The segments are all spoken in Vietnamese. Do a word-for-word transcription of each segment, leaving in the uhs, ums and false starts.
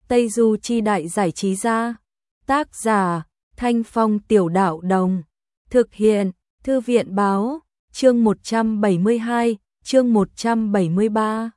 Tây Du Chi Đại Giải Trí Gia. Tác giả Thanh Phong Tiểu Đạo Đồng. Thực hiện Thư viện Báo. Chương một trăm bảy mươi hai, chương một trăm bảy mươi ba.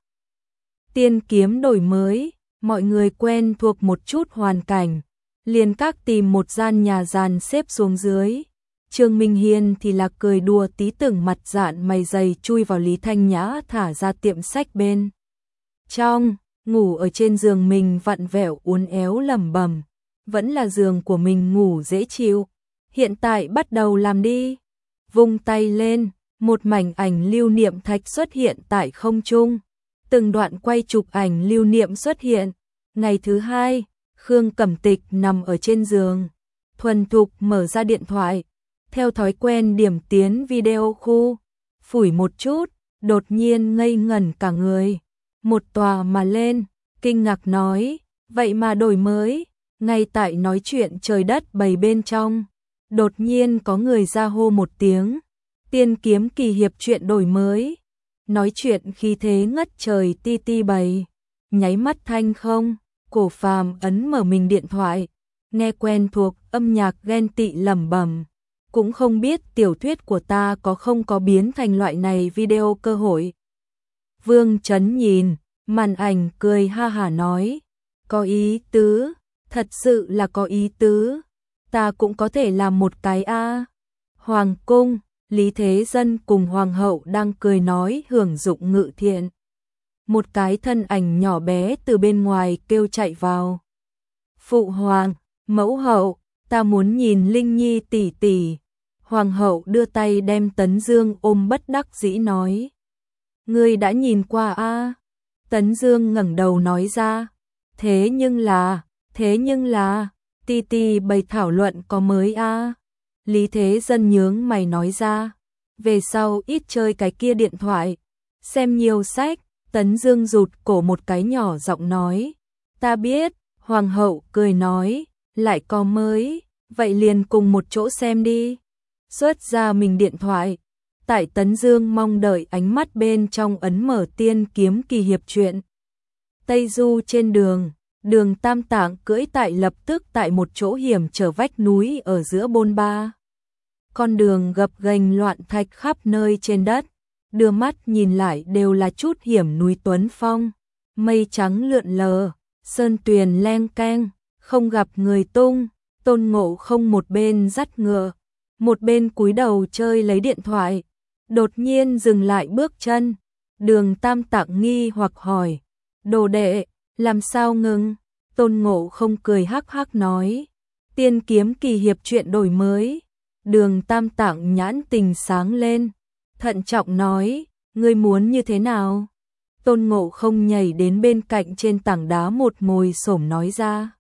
Tiên kiếm đổi mới, mọi người quen thuộc một chút hoàn cảnh, liền các tìm một gian nhà dàn xếp xuống dưới. Trương Minh Hiên thì là cười đùa tí tưởng mặt dạn mày dày chui vào Lý Thanh Nhã thả ra tiệm sách bên trong, ngủ ở trên giường mình vặn vẹo uốn éo lẩm bẩm, vẫn là giường của mình ngủ dễ chịu, hiện tại bắt đầu làm đi. Vung tay lên, một mảnh ảnh lưu niệm thạch xuất hiện tại không trung, từng đoạn quay chụp ảnh lưu niệm xuất hiện. Ngày thứ hai, Khương Cẩm Tịch nằm ở trên giường, thuần thục mở ra điện thoại, theo thói quen điểm tiến video khu, phủi một chút, đột nhiên ngây ngẩn cả người, một tòa mà lên, kinh ngạc nói, vậy mà đổi mới. Ngay tại nói chuyện trời đất bầy bên trong, đột nhiên có người ra hô một tiếng, Tiên Kiếm Kỳ Hiệp truyện đổi mới. Nói chuyện khi thế ngất trời ti ti bầy, nháy mắt thanh không, Cổ Phàm ấn mở mình điện thoại, nghe quen thuộc âm nhạc ghen tị lẩm bẩm, cũng không biết tiểu thuyết của ta có không có biến thành loại này video cơ hội. Vương Chấn nhìn, màn ảnh cười ha hả nói, có ý tứ, thật sự là có ý tứ, ta cũng có thể làm một cái a. Hoàng cung, Lý Thế Dân cùng Hoàng hậu đang cười nói hưởng dụng ngự thiện. Một cái thân ảnh nhỏ bé từ bên ngoài kêu chạy vào. Phụ hoàng, mẫu hậu, ta muốn nhìn Linh Nhi tỷ tỷ. Hoàng hậu đưa tay đem Tấn Dương ôm bất đắc dĩ nói. Ngươi đã nhìn qua a? Tấn Dương ngẩng đầu nói ra. Thế nhưng là, thế nhưng là, ti ti bày thảo luận có mới a. Lý Thế Dân nhướng mày nói ra. Về sau ít chơi cái kia điện thoại, xem nhiều sách. Tấn Dương rụt cổ một cái nhỏ giọng nói. Ta biết. Hoàng hậu cười nói. Lại có mới, vậy liền cùng một chỗ xem đi. Xuất ra mình điện thoại. Tại Tấn Dương mong đợi ánh mắt bên trong ấn mở Tiên Kiếm Kỳ Hiệp truyện. Tây Du trên đường, Đường Tam Tạng cưỡi tại lập tức tại một chỗ hiểm trở vách núi ở giữa bôn ba. Con đường gập ghềnh loạn thạch khắp nơi trên đất, đưa mắt nhìn lại đều là chút hiểm núi Tuấn Phong, mây trắng lượn lờ, sơn tuyền leng keng, không gặp người tung. Tôn Ngộ Không một bên dắt ngựa, một bên cúi đầu chơi lấy điện thoại, đột nhiên dừng lại bước chân. Đường Tam Tạng nghi hoặc hỏi, đồ đệ, làm sao ngừng? Tôn Ngộ Không cười hắc hắc nói, Tiên Kiếm Kỳ Hiệp truyện đổi mới. Đường Tam Tạng nhãn tình sáng lên, thận trọng nói, ngươi muốn như thế nào? Tôn Ngộ Không nhảy đến bên cạnh trên tảng đá một ngồi xổm nói ra.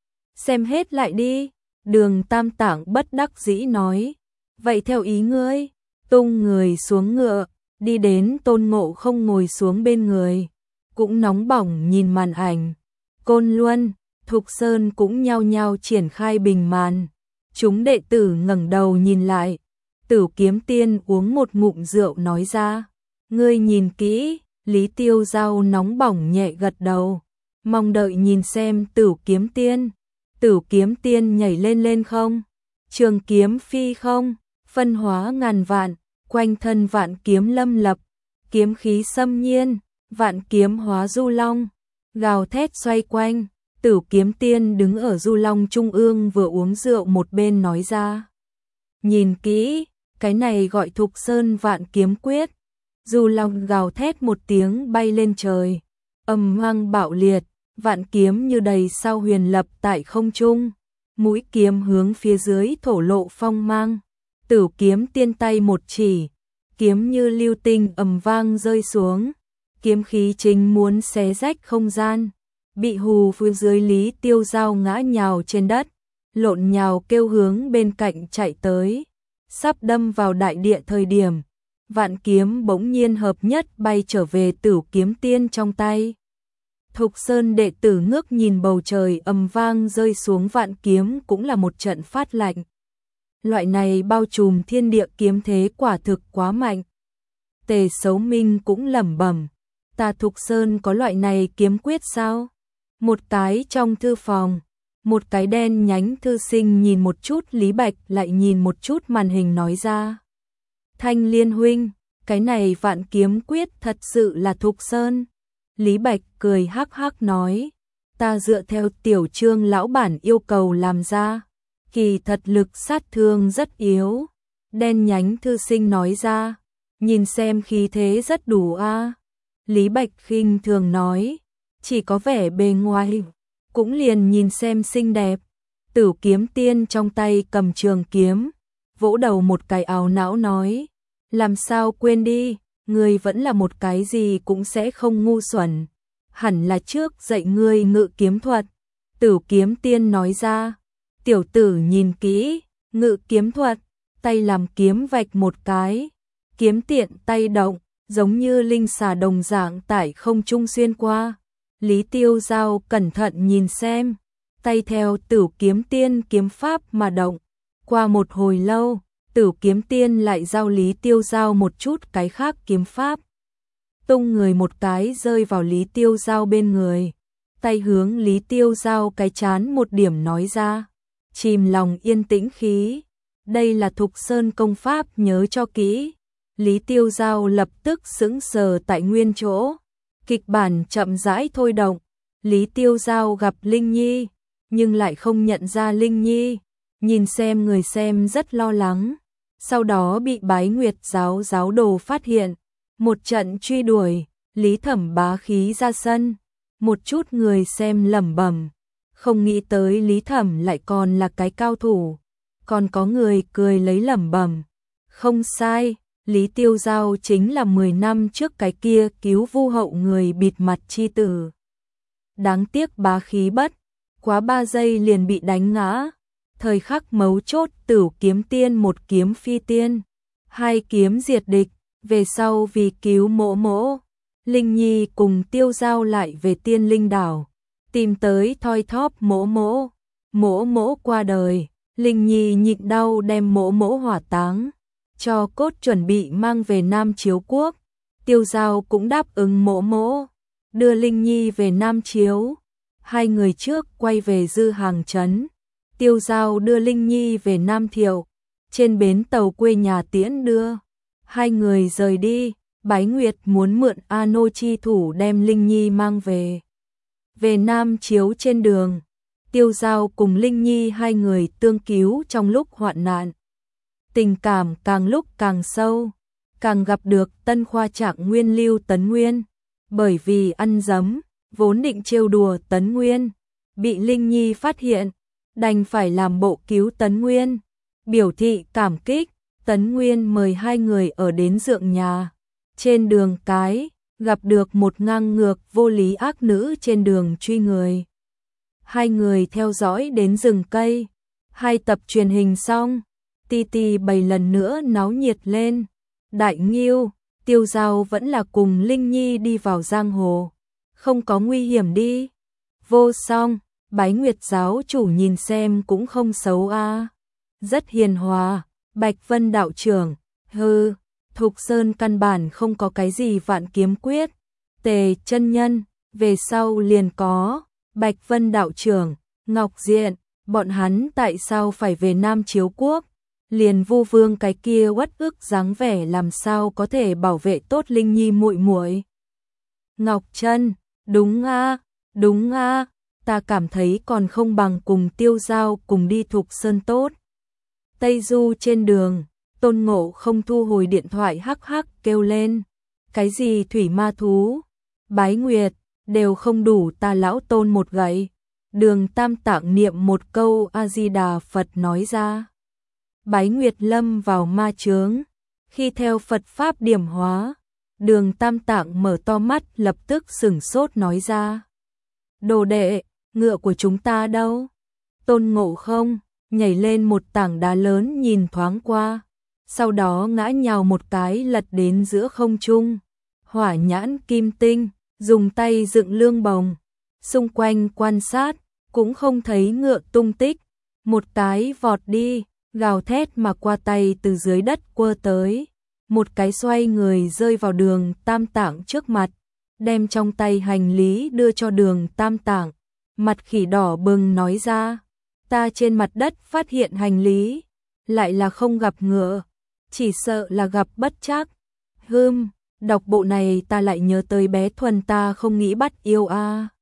Xem hết lại đi. Đường Tam Tạng bất đắc dĩ nói, vậy theo ý ngươi. Tung người xuống ngựa, đi đến Tôn Ngộ Không ngồi xuống bên người, cũng nóng bỏng nhìn màn ảnh. Côn Luân, Thục Sơn cũng nhao nhao triển khai bình màn. Chúng đệ tử ngẩng đầu nhìn lại. Tử Kiếm Tiên uống một ngụm rượu nói ra, ngươi nhìn kỹ. Lý Tiêu Giao nóng bỏng nhẹ gật đầu, mong đợi nhìn xem Tử Kiếm Tiên. Tử Kiếm Tiên nhảy lên lên không, trường kiếm phi không, phân hóa ngàn vạn, quanh thân vạn kiếm lâm lập, kiếm khí xâm nhiên, vạn kiếm hóa du long, gào thét xoay quanh. Tử Kiếm Tiên đứng ở du long trung ương vừa uống rượu một bên nói ra, nhìn kỹ, cái này gọi Thục Sơn Vạn Kiếm Quyết. Du long gào thét một tiếng bay lên trời, ầm vang bạo liệt, vạn kiếm như đầy sao huyền lập tại không trung, mũi kiếm hướng phía dưới thổ lộ phong mang. Tử Kiếm Tiên tay một chỉ, kiếm như lưu tinh ầm vang rơi xuống, kiếm khí chính muốn xé rách không gian, bị hù phía dưới. Lý Tiêu Giao ngã nhào trên đất, lộn nhào kêu hướng bên cạnh chạy tới, sắp đâm vào đại địa thời điểm, vạn kiếm bỗng nhiên hợp nhất bay trở về Tử Kiếm Tiên trong tay. Thục Sơn đệ tử ngước nhìn bầu trời ầm vang rơi xuống vạn kiếm cũng là một trận phát lạnh. Loại này bao trùm thiên địa kiếm thế quả thực quá mạnh. Tề Sấu Minh cũng lẩm bẩm, ta Thục Sơn có loại này kiếm quyết sao? Một cái trong thư phòng, một cái đen nhánh thư sinh nhìn một chút Lý Bạch lại nhìn một chút màn hình nói ra. Thanh Liên huynh, cái này Vạn Kiếm Quyết thật sự là Thục Sơn. Lý Bạch cười hắc hắc nói, ta dựa theo tiểu Trương lão bản yêu cầu làm ra, kỳ thật lực sát thương rất yếu. Đen nhánh thư sinh nói ra, nhìn xem khí thế rất đủ a. Lý Bạch khinh thường nói, chỉ có vẻ bề ngoài, cũng liền nhìn xem xinh đẹp. Tử Kiếm Tiên trong tay cầm trường kiếm, vỗ đầu một cái áo não nói, làm sao quên đi, ngươi vẫn là một cái gì cũng sẽ không ngu xuẩn, hẳn là trước dạy ngươi ngự kiếm thuật. Tử Kiếm Tiên nói ra, tiểu tử nhìn kỹ, ngự kiếm thuật, tay làm kiếm vạch một cái, kiếm tiện tay động, giống như linh xà đồng dạng tại không trung xuyên qua. Lý Tiêu Giao cẩn thận nhìn xem, tay theo Tử Kiếm Tiên kiếm pháp mà động. Qua một hồi lâu, Tử Kiếm Tiên lại giao Lý Tiêu Giao một chút cái khác kiếm pháp. Tung người một cái rơi vào Lý Tiêu Giao bên người, tay hướng Lý Tiêu Giao cái chán một điểm nói ra, chìm lòng yên tĩnh khí, đây là Thục Sơn công pháp nhớ cho kỹ. Lý Tiêu Giao lập tức sững sờ tại nguyên chỗ, kịch bản chậm rãi thôi động. Lý Tiêu Giao gặp Linh Nhi, nhưng lại không nhận ra Linh Nhi, nhìn xem người xem rất lo lắng. Sau đó bị Bái Nguyệt giáo giáo đồ phát hiện, một trận truy đuổi, Lý Thẩm bá khí ra sân. Một chút người xem lẩm bẩm, không nghĩ tới Lý Thẩm lại còn là cái cao thủ. Còn có người cười lấy lẩm bẩm, không sai, Lý Tiêu Giao chính là mười năm trước cái kia cứu Vu Hậu người bịt mặt chi tử. Đáng tiếc bá khí bất quá ba giây liền bị đánh ngã. Thời khắc mấu chốt Tử Kiếm Tiên một kiếm phi tiên, hai kiếm diệt địch. Về sau vì cứu mỗ mỗ, Linh Nhi cùng Tiêu Giao lại về Tiên Linh Đảo, tìm tới thoi thóp mỗ mỗ. Mỗ mỗ qua đời, Linh Nhi nhịn đau đem mỗ mỗ hỏa táng, cho cốt chuẩn bị mang về Nam Chiếu Quốc. Tiêu Giao cũng đáp ứng mỗ mỗ, đưa Linh Nhi về Nam Chiếu. Hai người trước quay về Dư Hàng Trấn, Tiêu Giao đưa Linh Nhi về Nam Thiệu, trên bến tàu quê nhà tiễn đưa. Hai người rời đi, Bái Nguyệt muốn mượn A Nô chi thủ đem Linh Nhi mang về. Về Nam Chiếu trên đường, Tiêu Giao cùng Linh Nhi hai người tương cứu trong lúc hoạn nạn. Tình cảm càng lúc càng sâu, càng gặp được tân khoa trạng nguyên Lưu Tấn Nguyên. Bởi vì ăn dấm, vốn định trêu đùa Tấn Nguyên, bị Linh Nhi phát hiện, đành phải làm bộ cứu Tấn Nguyên. Biểu thị cảm kích, Tấn Nguyên mời hai người ở đến dượng nhà. Trên đường cái, gặp được một ngang ngược vô lý ác nữ trên đường truy người. Hai người theo dõi đến rừng cây. Hai tập truyền hình xong, Ti Ti bảy lần nữa náo nhiệt lên. Đại Nghiêu, Tiêu Giao vẫn là cùng Linh Nhi đi vào giang hồ. Không có nguy hiểm đi. Vô Song, Bái Nguyệt giáo chủ nhìn xem cũng không xấu a, rất hiền hòa. Bạch Vân đạo trưởng, hừ, Thục Sơn căn bản không có cái gì Vạn Kiếm Quyết. Tề chân nhân, về sau liền có. Bạch Vân đạo trưởng, Ngọc Diện, bọn hắn tại sao phải về Nam Chiếu Quốc? Liền Vu Vương cái kia uất ức dáng vẻ làm sao có thể bảo vệ tốt Linh Nhi muội muội? Ngọc Trân, đúng a, đúng a, ta cảm thấy còn không bằng cùng Tiêu Giao cùng đi Thục Sơn tốt. Tây Du trên đường, Tôn Ngộ không thu hồi điện thoại hắc hắc kêu lên, cái gì thủy ma thú, Bái Nguyệt, đều không đủ ta lão Tôn một gậy. Đường Tam Tạng niệm một câu A-di-đà Phật nói ra. Bái Nguyệt lâm vào ma chướng, khi theo Phật Pháp điểm hóa, Đường Tam Tạng mở to mắt lập tức sửng sốt nói ra. Đồ đệ, ngựa của chúng ta đâu? Tôn Ngộ không nhảy lên một tảng đá lớn nhìn thoáng qua, sau đó ngã nhào một cái lật đến giữa không trung. Hỏa Nhãn Kim Tinh dùng tay dựng lương bồng, xung quanh quan sát, cũng không thấy ngựa tung tích. Một cái vọt đi, gào thét mà qua tay từ dưới đất quơ tới, một cái xoay người rơi vào Đường Tam Tạng trước mặt, đem trong tay hành lý đưa cho Đường Tam Tạng. Mặt khỉ đỏ bừng nói ra, ta trên mặt đất phát hiện hành lý, lại là không gặp ngựa, chỉ sợ là gặp bất trắc. Hừm, đọc bộ này ta lại nhớ tới bé Thuần ta không nghĩ bắt yêu a.